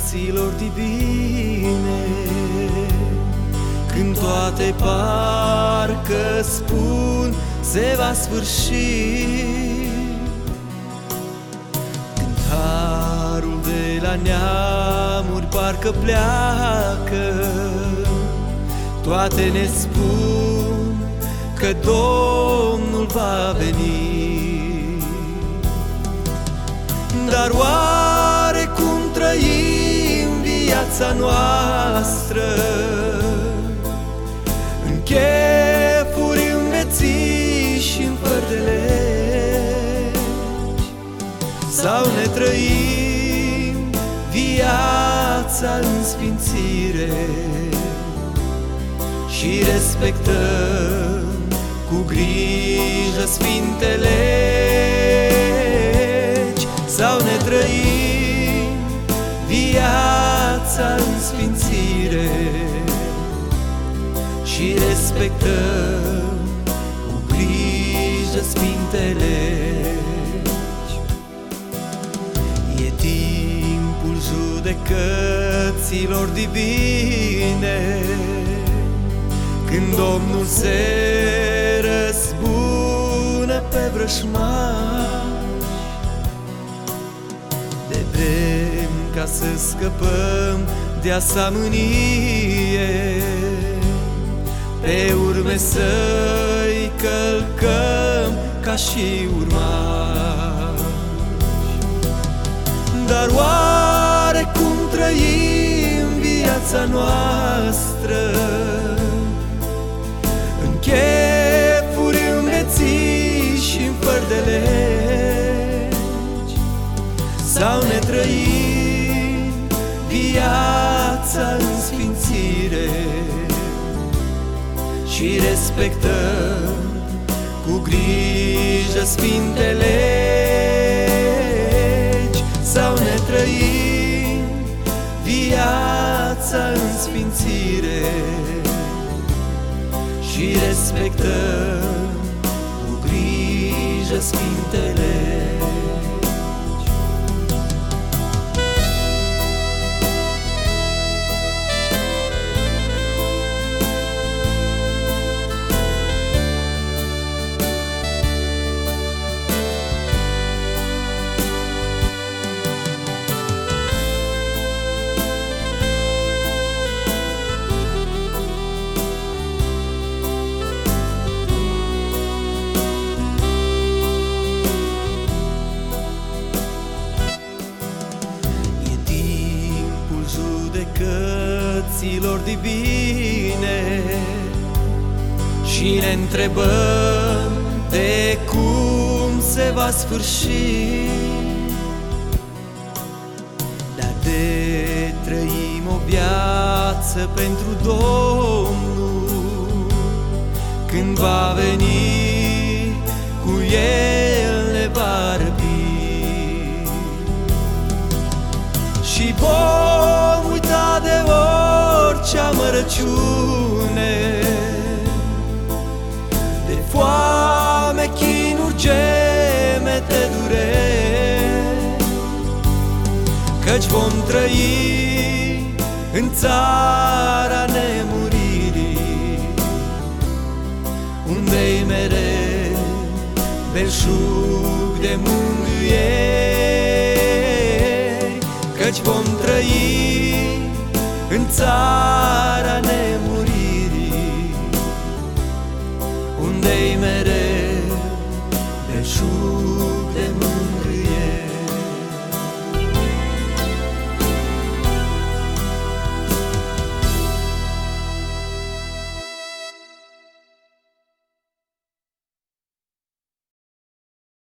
cărților divine, când toate parcă spun se va sfârși, când harul de la neamuri parcă pleacă, toate ne spun că Domnul va veni. Dar oare cum trăim viața noastră, în chefuri, în beții și în fără de legi? Sau ne trăim viața în sfințire și respectăm cu grijă sfintele legi? Sau ne trăim viața în sfințire și respectăm cu grijă sfintele legi? E timpul judecăților divine, când Domnul se răzbună pe vrășmași. De vrem ca să scăpăm de asamânie, pe urme să-i călcăm ca și urmași. Dar oare cum trăim viața noastră, în chefuri, în beții și în fără de legi? Sau ne trăim viața în sfințire și respectăm cu grijă sfintele legi? Sau ne trăim viața în sfințire și respectăm cu grijă sfintele legi? Judecăților divine și ne întrebăm de cum se va sfârși. Dar de trăim o viață pentru Domnul, când va veni, cu El ne va răpi și vom uita de orice amărăciune, de foame, chinuri, gemete, dureri, căci vom trăi în țara nemuririi, unde-i mereu belșug de mângâieri, căci vom trăi în țara nemuririi, unde-i mereu belșug de mângâieri.